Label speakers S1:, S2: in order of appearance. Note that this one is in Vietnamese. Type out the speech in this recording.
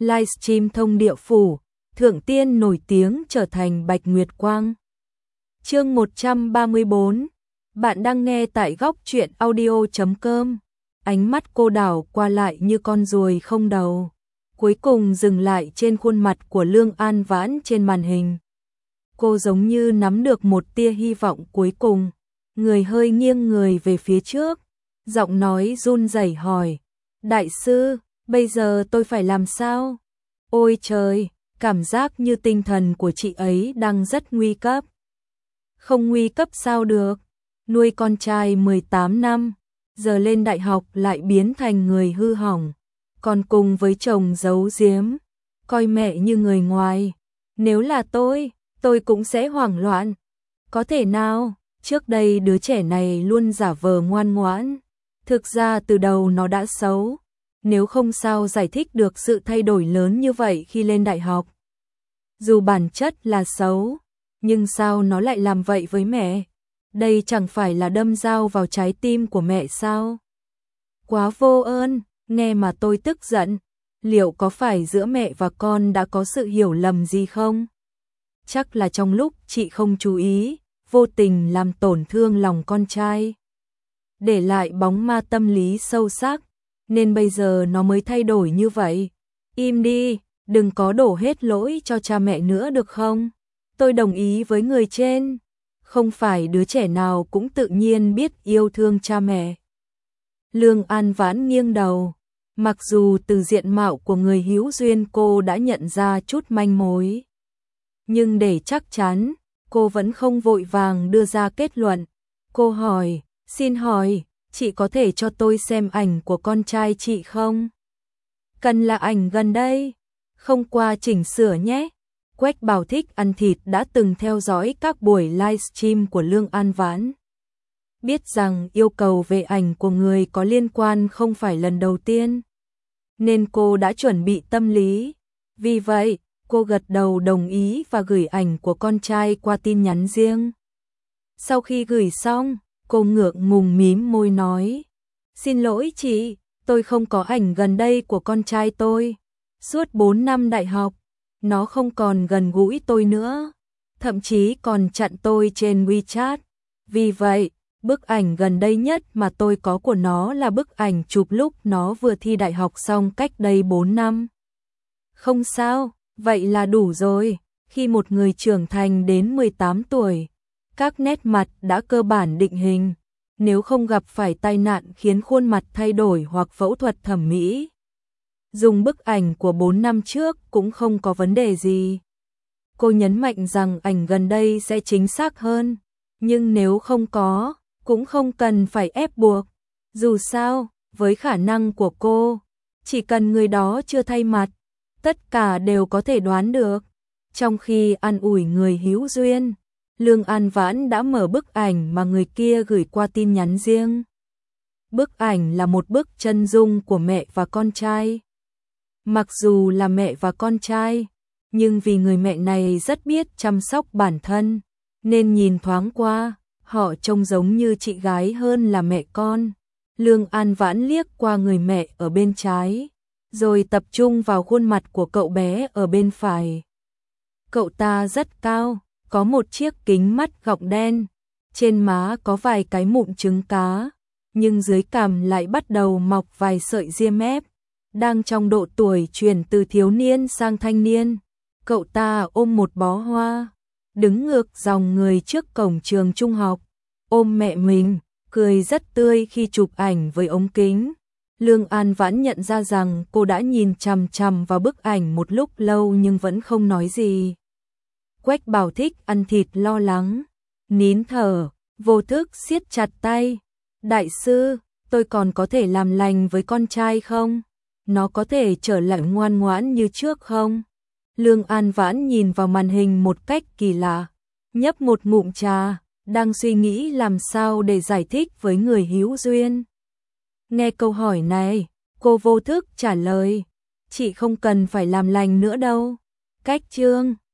S1: livestream thông địa phủ, thượng tiên nổi tiếng trở thành Bạch Nguyệt Quang. Chương 134. Bạn đang nghe tại góc truyện audio.com. Ánh mắt cô đảo qua lại như con ruồi không đầu, cuối cùng dừng lại trên khuôn mặt của Lương An Vãn trên màn hình. Cô giống như nắm được một tia hy vọng cuối cùng, người hơi nghiêng người về phía trước, giọng nói run rẩy hỏi: "Đại sư, bây giờ tôi phải làm sao?" Ôi trời, cảm giác như tinh thần của chị ấy đang rất nguy cấp. Không nguy cấp sao được, nuôi con trai 18 năm, giờ lên đại học lại biến thành người hư hỏng, còn cùng với chồng giấu giếm, coi mẹ như người ngoài. Nếu là tôi cũng sẽ hoảng loạn. Có thể nào, trước đây đứa trẻ này luôn giả vờ ngoan ngoãn, thực ra từ đầu nó đã xấu. Nếu không sao giải thích được sự thay đổi lớn như vậy khi lên đại học. Dù bản chất là xấu, nhưng sao nó lại làm vậy với mẹ? Đây chẳng phải là đâm dao vào trái tim của mẹ sao? Quá vô ơn, nghe mà tôi tức giận. Liệu có phải giữa mẹ và con đã có sự hiểu lầm gì không? Chắc là trong lúc chị không chú ý, vô tình làm tổn thương lòng con trai, để lại bóng ma tâm lý sâu sắc, nên bây giờ nó mới thay đổi như vậy. Im đi, đừng có đổ hết lỗi cho cha mẹ nữa được không? Tôi đồng ý với người trên, không phải đứa trẻ nào cũng tự nhiên biết yêu thương cha mẹ. Lương An Vãn nghiêng đầu, mặc dù từ diện mạo của người hữu duyên cô đã nhận ra chút manh mối, nhưng để chắc chắn, cô vẫn không vội vàng đưa ra kết luận. Cô hỏi: "Xin hỏi, chị có thể cho tôi xem ảnh của con trai chị không?" "Cần là ảnh gần đây, không qua chỉnh sửa nhé." Quách Bảo Thích ăn thịt đã từng theo dõi các buổi livestream của Lương An Vãn, biết rằng yêu cầu về ảnh của người có liên quan không phải lần đầu tiên, nên cô đã chuẩn bị tâm lý. Vì vậy, cô gật đầu đồng ý và gửi ảnh của con trai qua tin nhắn riêng. Sau khi gửi xong, cô ngượng ngùng mím môi nói: "Xin lỗi chị, tôi không có ảnh gần đây của con trai tôi. Suốt 4 năm đại học, nó không còn gần gũi tôi nữa, thậm chí còn chặn tôi trên WeChat. Vì vậy, bức ảnh gần đây nhất mà tôi có của nó là bức ảnh chụp lúc nó vừa thi đại học xong cách đây 4 năm. Không sao, vậy là đủ rồi. Khi một người trưởng thành đến 18 tuổi, các nét mặt đã cơ bản định hình, nếu không gặp phải tai nạn khiến khuôn mặt thay đổi hoặc phẫu thuật thẩm mỹ, dùng bức ảnh của 4 năm trước cũng không có vấn đề gì." Cô nhấn mạnh rằng ảnh gần đây sẽ chính xác hơn, nhưng nếu không có, cũng không cần phải ép buộc. Dù sao, với khả năng của cô, chỉ cần người đó chưa thay mặt, tất cả đều có thể đoán được. Trong khi an ủi người hữu duyên, Lương An Vãn đã mở bức ảnh mà người kia gửi qua tin nhắn riêng. Bức ảnh là một bức chân dung của mẹ và con trai. Mặc dù là mẹ và con trai, nhưng vì người mẹ này rất biết chăm sóc bản thân, nên nhìn thoáng qua, họ trông giống như chị gái hơn là mẹ con. Lương An Vãn liếc qua người mẹ ở bên trái, rồi tập trung vào khuôn mặt của cậu bé ở bên phải. Cậu ta rất cao, có một chiếc kính mắt gọng đen, trên má có vài cái mụn trứng cá, nhưng dưới cằm lại bắt đầu mọc vài sợi ria mép, đang trong độ tuổi chuyển từ thiếu niên sang thanh niên. Cậu ta ôm một bó hoa, đứng ngược dòng người trước cổng trường trung học, ôm mẹ mình, cười rất tươi khi chụp ảnh với ống kính. Lương An Vãn nhận ra rằng cô đã nhìn chằm chằm vào bức ảnh một lúc lâu nhưng vẫn không nói gì. Quách Bảo Thích ăn thịt lo lắng, nín thở, vô thức siết chặt tay. "Đại sư, tôi còn có thể làm lành với con trai không? Nó có thể trở lại ngoan ngoãn như trước không?" Lương An Vãn nhìn vào màn hình một cách kỳ lạ, nhấp một ngụm trà, đang suy nghĩ làm sao để giải thích với người hữu duyên. Nghe câu hỏi này, cô vô thức trả lời: "Chị không cần phải làm lành nữa đâu. Cách chương